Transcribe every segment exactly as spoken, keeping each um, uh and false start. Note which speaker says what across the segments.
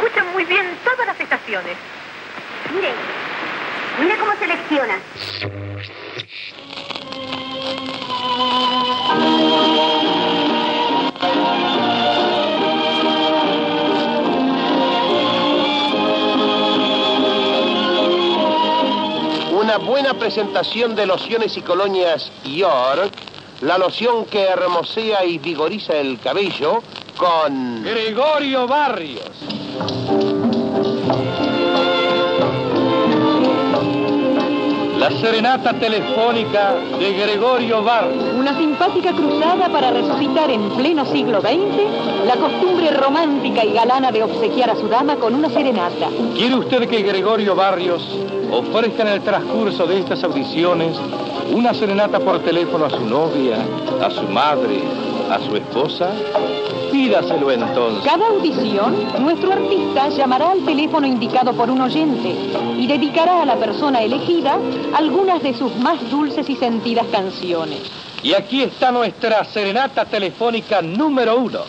Speaker 1: escuchan muy bien todas las estaciones.
Speaker 2: Mire, mire cómo selecciona.
Speaker 3: Una buena presentación de lociones y colonias York, la loción que hermosea y vigoriza el cabello, con
Speaker 4: Gregorio Barrios. La serenata telefónica de Gregorio Barrios.
Speaker 5: Una simpática cruzada para resucitar en pleno siglo veinte la costumbre romántica y galana de obsequiar a su dama con una serenata.
Speaker 4: ¿Quiere usted que Gregorio Barrios ofrezca en el transcurso de estas audiciones una serenata por teléfono a su novia, a su madre, a su esposa? Pídaselo entonces.
Speaker 5: Cada audición, nuestro artista llamará al teléfono indicado por un oyente y dedicará a la persona elegida algunas de sus más dulces y sentidas canciones.
Speaker 4: Y aquí está nuestra serenata telefónica número uno.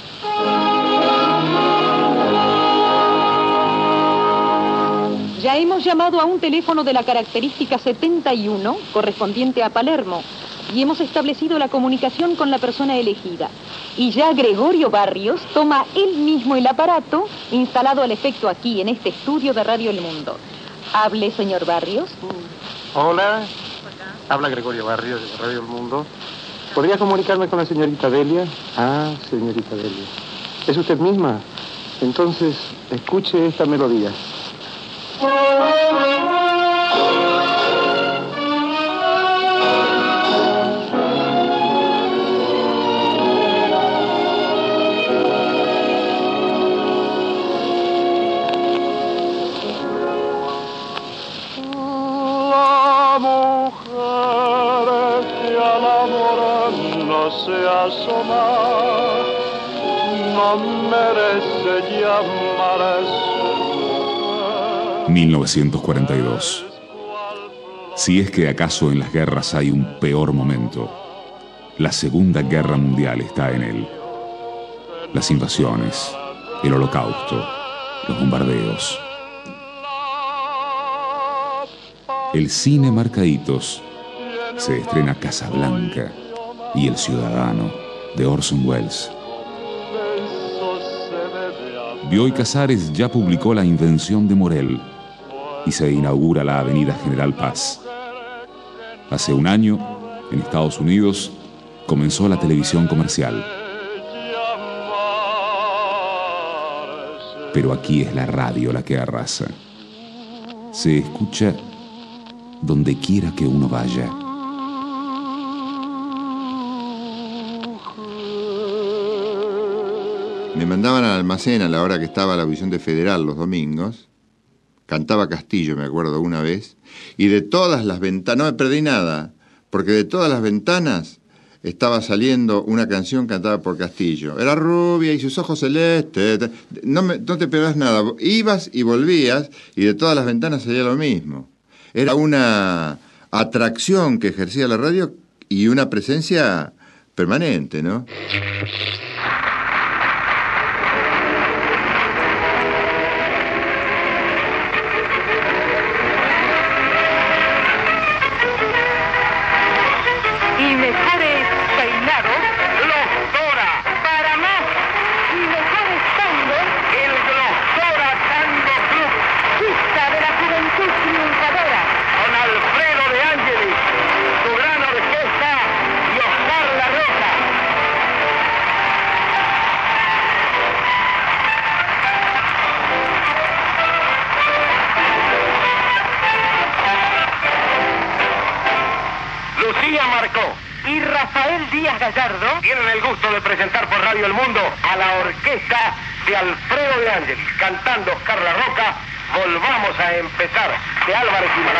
Speaker 5: Ya hemos llamado a un teléfono de la característica setenta y uno, correspondiente a Palermo, y hemos establecido la comunicación con la persona elegida. Y ya Gregorio Barrios toma él mismo el aparato, instalado al efecto aquí, en este estudio de Radio El Mundo. Hable, señor Barrios.
Speaker 6: Hola. Habla Gregorio Barrios de Radio El Mundo. ¿Podría comunicarme con la señorita Delia? Ah, señorita Delia. ¿Es usted misma? Entonces, escuche esta melodía.
Speaker 7: Se asoma, no merece llamarse.
Speaker 8: mil novecientos cuarenta y dos. Si es que acaso en las guerras hay un peor momento, la Segunda Guerra Mundial está en él. Las invasiones, el holocausto, los bombardeos. El cine marca hitos. Se estrena Casablanca y El Ciudadano, de Orson Welles. Bioy Casares ya publicó La Invención de Morel y se inaugura la Avenida General Paz. Hace un año, en Estados Unidos, comenzó la televisión comercial. Pero aquí es la radio la que arrasa. Se escucha donde quiera que uno vaya.
Speaker 9: Me mandaban al almacén a la hora que estaba la audición de Federal los domingos. Cantaba Castillo, me acuerdo, una vez. Y de todas las ventanas, no me perdí nada, porque de todas las ventanas estaba saliendo una canción cantada por Castillo. Era rubia y sus ojos celestes. No, me, no te perdás nada. Ibas y volvías y de todas las ventanas salía lo mismo. Era una atracción que ejercía la radio y una presencia permanente, ¿no?
Speaker 10: Y Rafael Díaz Gallardo tienen el gusto de presentar por Radio El Mundo a la orquesta de Alfredo de Ángelis, cantando Oscar La Roca, Volvamos a Empezar, de Álvarez y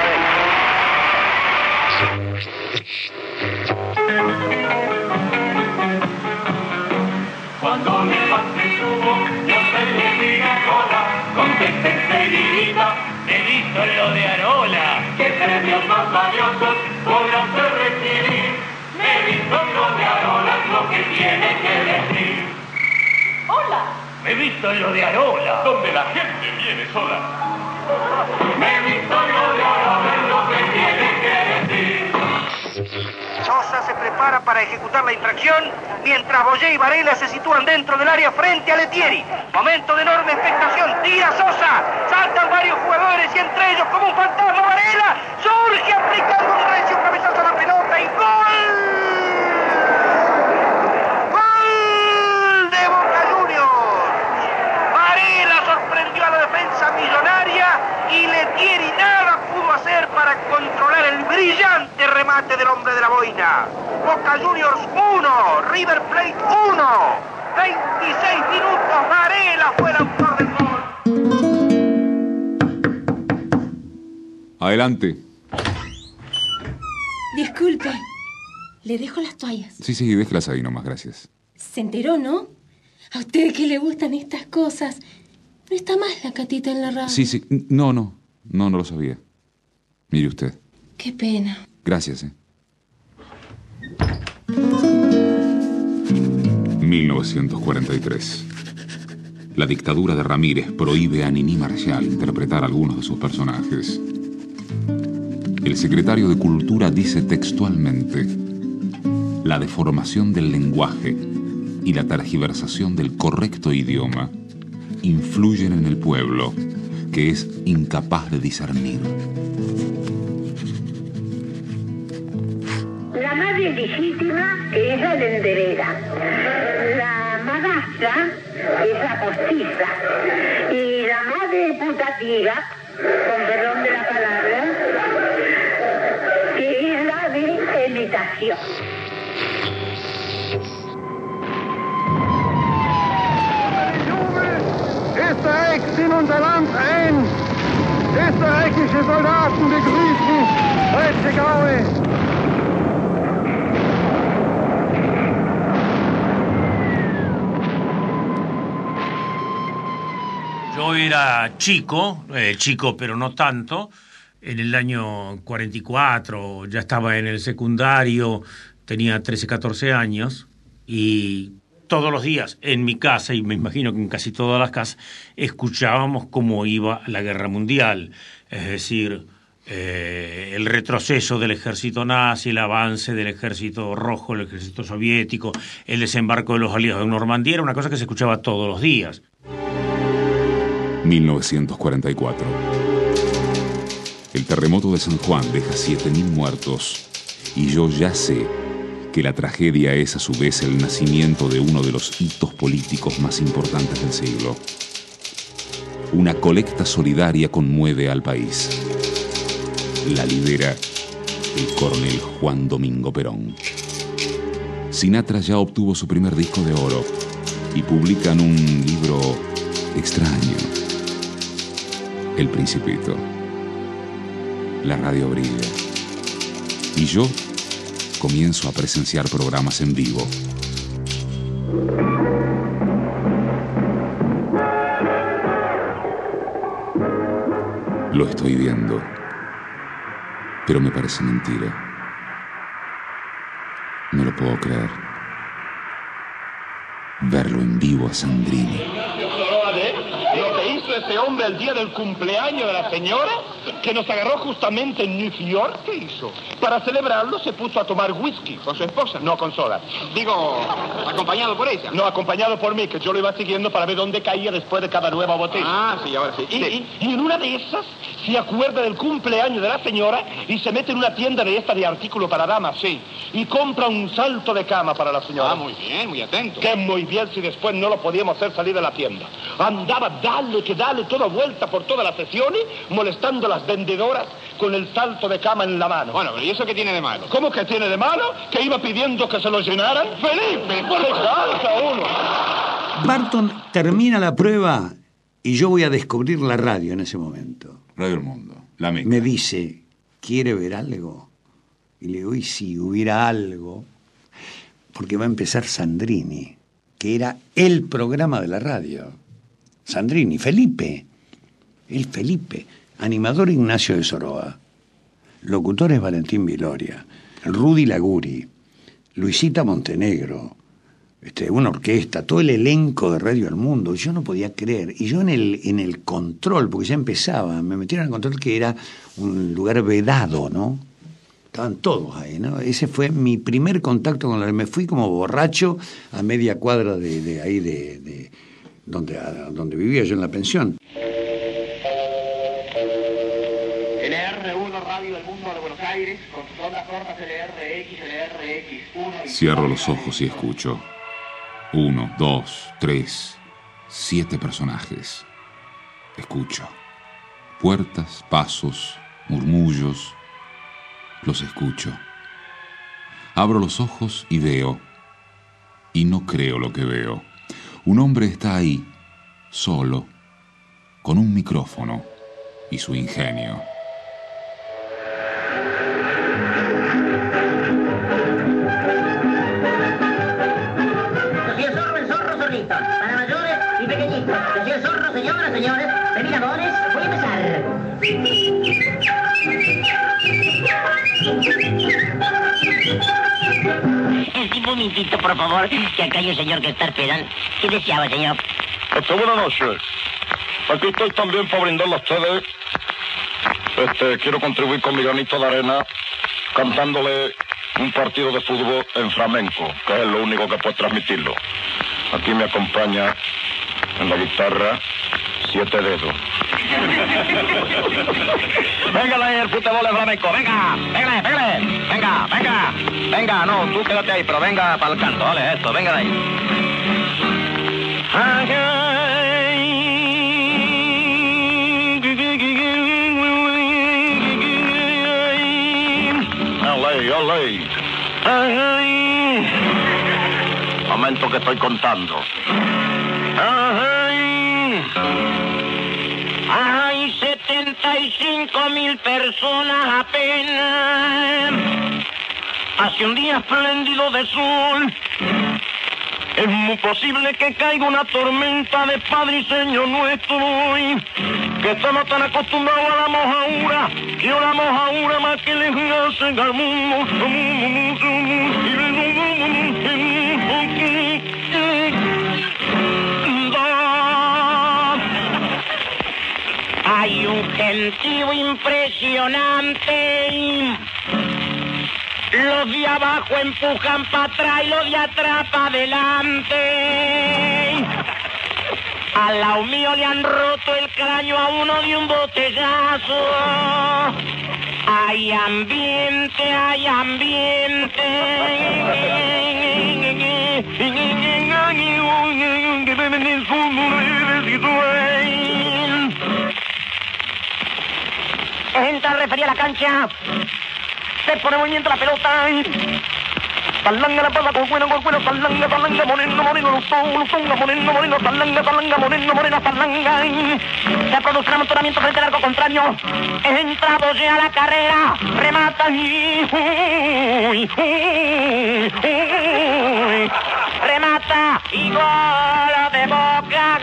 Speaker 7: Marabel. Cuando mi padre tuvo, yo se le di a cola, conteste enseguidita, me dijo lo de Arola, que premios más valiosos podrán ser recibir. Me dijo lo de Arola, lo que tiene que decir.
Speaker 11: Hola,
Speaker 7: Me he visto en lo de Arola, donde la gente viene sola. Me he visto en lo de Arola, en lo que tiene que decir.
Speaker 10: Sosa se prepara para ejecutar la infracción, mientras Boyé y Varela se sitúan dentro del área frente a Letieri. Momento de enorme expectación. Tira Sosa. Saltan varios jugadores y entre ellos, como un fantasma, Varela surge aplicando un recio cabezazo a la pelota y ¡gol! ¡Gol de Boca Juniors! Varela sorprendió a la defensa millonaria y Letieri nada pudo hacer para controlar el brillante remate del hombre de la boina. Boca Juniors uno, River Plate uno. veintiséis minutos, Varela fue el autor del gol.
Speaker 8: Adelante.
Speaker 11: Disculpe, le dejo las toallas.
Speaker 8: Sí, sí, déjelas ahí nomás, gracias.
Speaker 11: Se enteró, ¿no? A usted que le gustan estas cosas. No está más la Catita en la radio.
Speaker 8: Sí, sí, no, no, no, no lo sabía. Mire usted.
Speaker 11: Qué pena.
Speaker 8: Gracias, ¿eh? mil novecientos cuarenta y tres. La dictadura de Ramírez prohíbe a Niní Marshall interpretar algunos de sus personajes. El secretario de Cultura dice textualmente: la deformación del lenguaje y la tergiversación del correcto idioma influyen en el pueblo, que es incapaz de discernir.
Speaker 2: La madre legítima es la lenderera. La madrastra es la postiza. Y la madre putativa, con perdón de la palabra, que es la de imitación.
Speaker 10: Österreich in unser Land ein. Österreichische Soldaten begrüßen deutsche Gaue.
Speaker 12: Yo era chico, eh, chico pero no tanto, en el año cuarenta y cuatro, ya estaba en el secundario, tenía trece, catorce años, y todos los días en mi casa, y me imagino que en casi todas las casas, escuchábamos cómo iba la guerra mundial, es decir, eh, el retroceso del ejército nazi, el avance del ejército rojo, el ejército soviético, el desembarco de los aliados en Normandía, era una cosa que se escuchaba todos los días.
Speaker 8: mil novecientos cuarenta y cuatro. El terremoto de San Juan deja siete mil muertos y yo ya sé que la tragedia es a su vez el nacimiento de uno de los hitos políticos más importantes del siglo. Una colecta solidaria conmueve al país. La lidera el coronel Juan Domingo Perón. Sinatra ya obtuvo su primer disco de oro y publican un libro extraño, El Principito. La radio brilla y yo comienzo a presenciar programas en vivo. Lo estoy viendo, pero me parece mentira. No lo puedo creer. Verlo en vivo a Sandrini.
Speaker 10: Lo que hizo ese hombre el día del cumpleaños de la señora, que nos agarró justamente en New York. ¿Qué hizo? Para celebrarlo se puso a tomar whisky. ¿Con su esposa? No, con soda. Digo, ¿acompañado por ella? No, acompañado por mí, que yo lo iba siguiendo para ver dónde caía después de cada nueva botella. Ah, sí, ahora sí. Y, sí. y, y en una de esas se acuerda del cumpleaños de la señora y se mete en una tienda de esta de artículo para damas. Sí. Y compra un salto de cama para la señora. Ah, muy bien, muy atento. Que muy bien si después no lo podíamos hacer salir de la tienda. Andaba dale que dale toda vuelta por todas las sesiones, molestando a las vendedoras con el salto de cama en la mano. Bueno, pero ¿y eso qué tiene de malo? ¿Cómo que tiene de malo? Que iba pidiendo que se lo llenaran. ¡Felipe! ¡Por uno!
Speaker 13: Barton termina la prueba y yo voy a descubrir la radio en ese momento.
Speaker 8: Radio El Mundo, la meca.
Speaker 13: Me dice, ¿quiere ver algo? Y le digo, y si hubiera algo, porque va a empezar Sandrini, que era el programa de la radio. Sandrini, Felipe, el Felipe, animador Ignacio de Soroa, locutores Valentín Viloria, Rudy Laguri, Luisita Montenegro, este, una orquesta, todo el elenco de Radio El Mundo. Yo no podía creer. Y yo en el, en el control, porque ya empezaba, me metieron en el control que era un lugar vedado, ¿no? Estaban todos ahí, ¿no? Ese fue mi primer contacto con la... Me fui como borracho a media cuadra de, de ahí, de, de donde, a, donde vivía yo en la pensión.
Speaker 10: L R uno Radio El Mundo de Buenos Aires, con sus ondas cortas L R X, L R X uno...
Speaker 8: Cierro los ojos y escucho. Uno, dos, tres, siete personajes. Escucho. Puertas, pasos, murmullos. Los escucho. Abro los ojos y veo. Y no creo lo que veo. Un hombre está ahí, solo, con un micrófono y su ingenio.
Speaker 14: Soy el zorro, el zorro, zorrito. Para mayores y pequeñitos. Soy el zorro, señoras, señores. Terminadores, voy a empezar.
Speaker 15: Un momentito, por favor, que acá hay un señor que está esperando. ¿Qué deseaba, señor?
Speaker 16: Este, buenas noches. Aquí estoy también para brindarle a ustedes. Este, quiero contribuir con mi granito de arena cantándole un partido de fútbol en flamenco, que es lo único que puede transmitirlo. Aquí me acompaña en la guitarra Siete Dedos.
Speaker 10: Venga ahí el fútbol en flamenco, venga, venga, venga, venga, venga, venga, no, tú quédate ahí, pero venga para el canto, vale, esto, venga de ahí. Ay,
Speaker 16: Olé, olé.
Speaker 10: ay,
Speaker 16: Momento que estoy contando.
Speaker 10: ay, hay setenta y cinco mil personas apenas. Hace un día espléndido de sol. Es muy posible que caiga una tormenta de Padre y Señor nuestro hoy. Que estamos tan acostumbrados a la mojaura. Y a la mojaura más que le hacen al mundo. Hay un gentío impresionante. Los de abajo empujan para atrás y los de atrás para adelante. Al lado mío le han roto el cráneo a uno de un botellazo. Hay ambiente, hay ambiente. Entra el referí a la cancha. Se pone en movimiento la pelota. Talanga la pasa con cuero, con cuero, talanga, talanga, moreno, moreno, luzón, luzón, moreno, moreno, talanga, talanga, moreno, morena, talanga. Se produce un amontonamiento frente al arco contrario. Entra Boye a la carrera, remata y... Uy, uy, uy, remata y gol de Boca.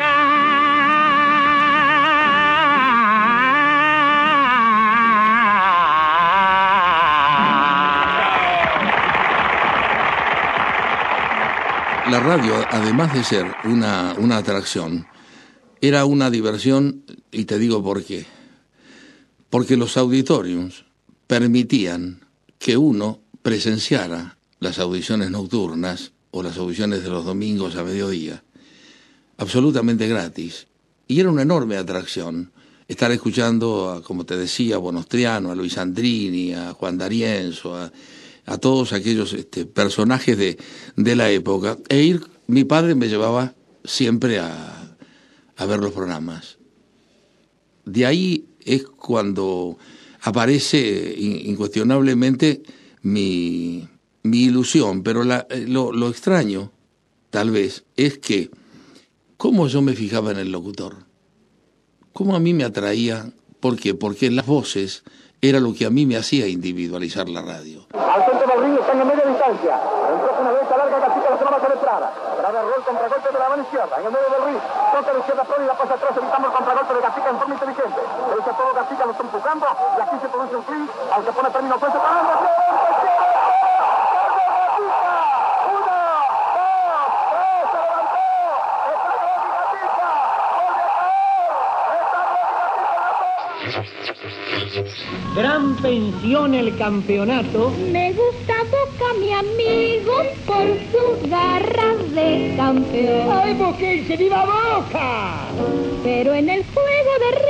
Speaker 17: La radio, además de ser una, una atracción, era una diversión, y te digo por qué. Porque los auditoriums permitían que uno presenciara las audiciones nocturnas o las audiciones de los domingos a mediodía, absolutamente gratis. Y era una enorme atracción estar escuchando, a, como te decía, a Bonostriano, a Luis Andrini, a Juan D'Arienzo, a... a todos aquellos este, personajes de, de la época, e ir, mi padre me llevaba siempre a, a ver los programas. De ahí es cuando aparece in, incuestionablemente mi, mi ilusión, pero la, lo, lo extraño, tal vez, es que cómo yo me fijaba en el locutor, cómo a mí me atraía, ¿por qué? Porque las voces era lo que a mí me hacía individualizar la radio.
Speaker 10: Al centro del ring están en media distancia. Entró una derecha larga, Gatica la semana sobre Prada. Prada rol contra golpe de la mano izquierda. En el medio del ring, toca la izquierda Prada y la pasa atrás, evitando el contragolpe de Gatica en forma inteligente. Derecha todo Gatica, lo está empujando. Y aquí se produce un clic. Al que pone término puesto para... ¡Uno, dos,
Speaker 18: Gran pensión el campeonato.
Speaker 19: Me gusta Boca, mi amigo, por sus garras de campeón.
Speaker 18: ¡Ay, Boquense, viva Boca!
Speaker 19: Pero en el juego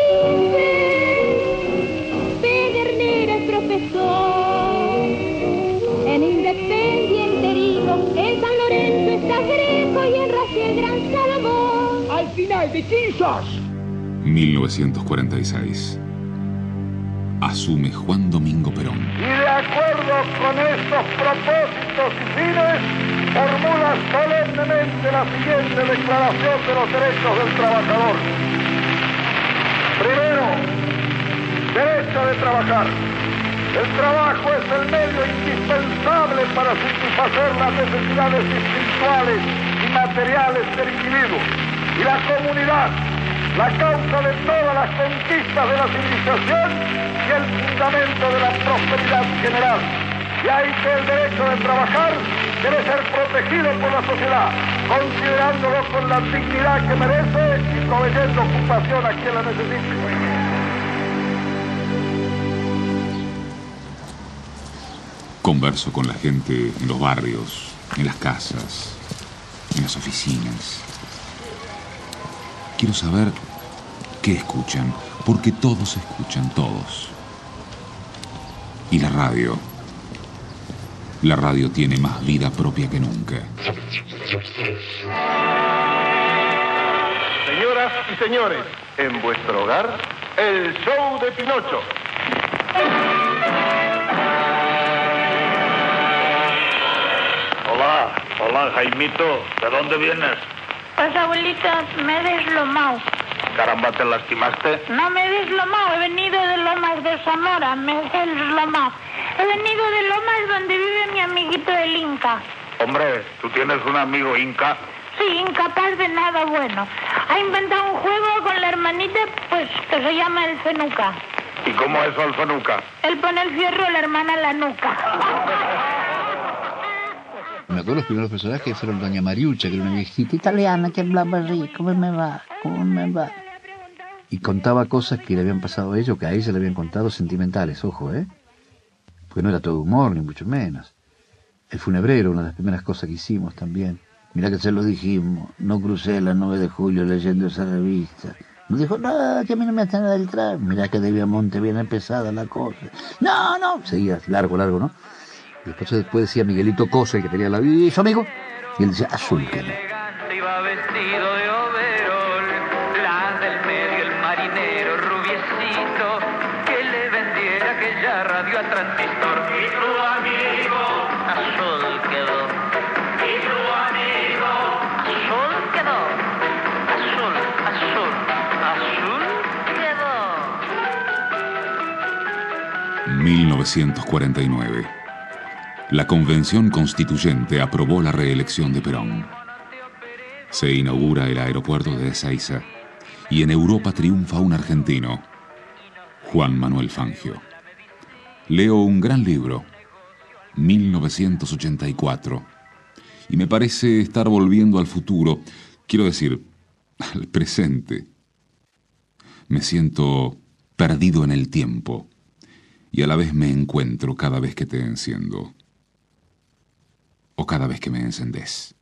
Speaker 19: de River, Pedernera es profesor. En Independiente herido, en San Lorenzo está Greco y en Racing el gran Salomón.
Speaker 18: Al final, ¿de quién sos?
Speaker 8: mil novecientos cuarenta y seis. Asume Juan Domingo Perón.
Speaker 10: Y de acuerdo con estos propósitos y fines, formula solemnemente la siguiente declaración de los derechos del trabajador. Primero, derecho de trabajar. El trabajo es el medio indispensable para satisfacer las necesidades espirituales y materiales del individuo y la comunidad, la causa de todas las conquistas de la civilización y el fundamento de la prosperidad general. Y hay que el derecho de trabajar debe ser protegido por la sociedad, considerándolo con la dignidad que merece y proveyendo ocupación a quien la necesite.
Speaker 8: Converso con la gente en los barrios, en las casas, en las oficinas. Quiero saber qué escuchan, porque todos escuchan, todos. Y la radio. La radio tiene más vida propia que nunca.
Speaker 10: Señoras y señores, en vuestro hogar, el show de Pinocho.
Speaker 16: Hola, hola Jaimito, ¿de dónde vienes?
Speaker 20: Pues abuelita, me he deslomado.
Speaker 16: Caramba, ¿te lastimaste?
Speaker 20: No me he deslomado, he venido de Lomas de Zamora, me he deslomado. He venido de Lomas donde vive mi amiguito el Inca.
Speaker 16: Hombre, ¿tú tienes un amigo Inca?
Speaker 20: Sí, incapaz de nada bueno. Ha inventado un juego con la hermanita, pues, que se llama el fenuca.
Speaker 16: ¿Y cómo es el fenuca?
Speaker 20: Él pone el fierro a la hermana en la nuca.
Speaker 21: Me acuerdo los primeros personajes fueron Doña Mariucha, que era una viejita italiana que hablaba así, ¿cómo me va? ¿Cómo me va? Y contaba cosas que le habían pasado a ellos, que a ella le habían contado sentimentales, ojo, ¿eh? Porque no era todo humor, ni mucho menos. El funebrero, una de las primeras cosas que hicimos también. Mirá que se lo dijimos, no crucé la nueve de julio leyendo esa revista. Nos dijo, no, que a mí no me hace nada el tráfico. Mirá que de Viamonte viene pesada la cosa. No, no, seguía largo, largo, ¿no? Y después, después decía Miguelito Cosa, que tenía la vida, ¿y su amigo? Y él decía, azul, que no.
Speaker 7: Iba vestido de overol, la del medio el marinero rubiecito, que le vendiera aquella radio a transistor. Y tu amigo, azul quedó. Y tu amigo, azul quedó. Azul, azul, azul quedó.
Speaker 8: mil novecientos cuarenta y nueve. La Convención Constituyente aprobó la reelección de Perón. Se inaugura el aeropuerto de Ezeiza y en Europa triunfa un argentino, Juan Manuel Fangio. Leo un gran libro, mil novecientos ochenta y cuatro, y me parece estar volviendo al futuro, quiero decir, al presente. Me siento perdido en el tiempo y a la vez me encuentro cada vez que te enciendo o cada vez que me encendés.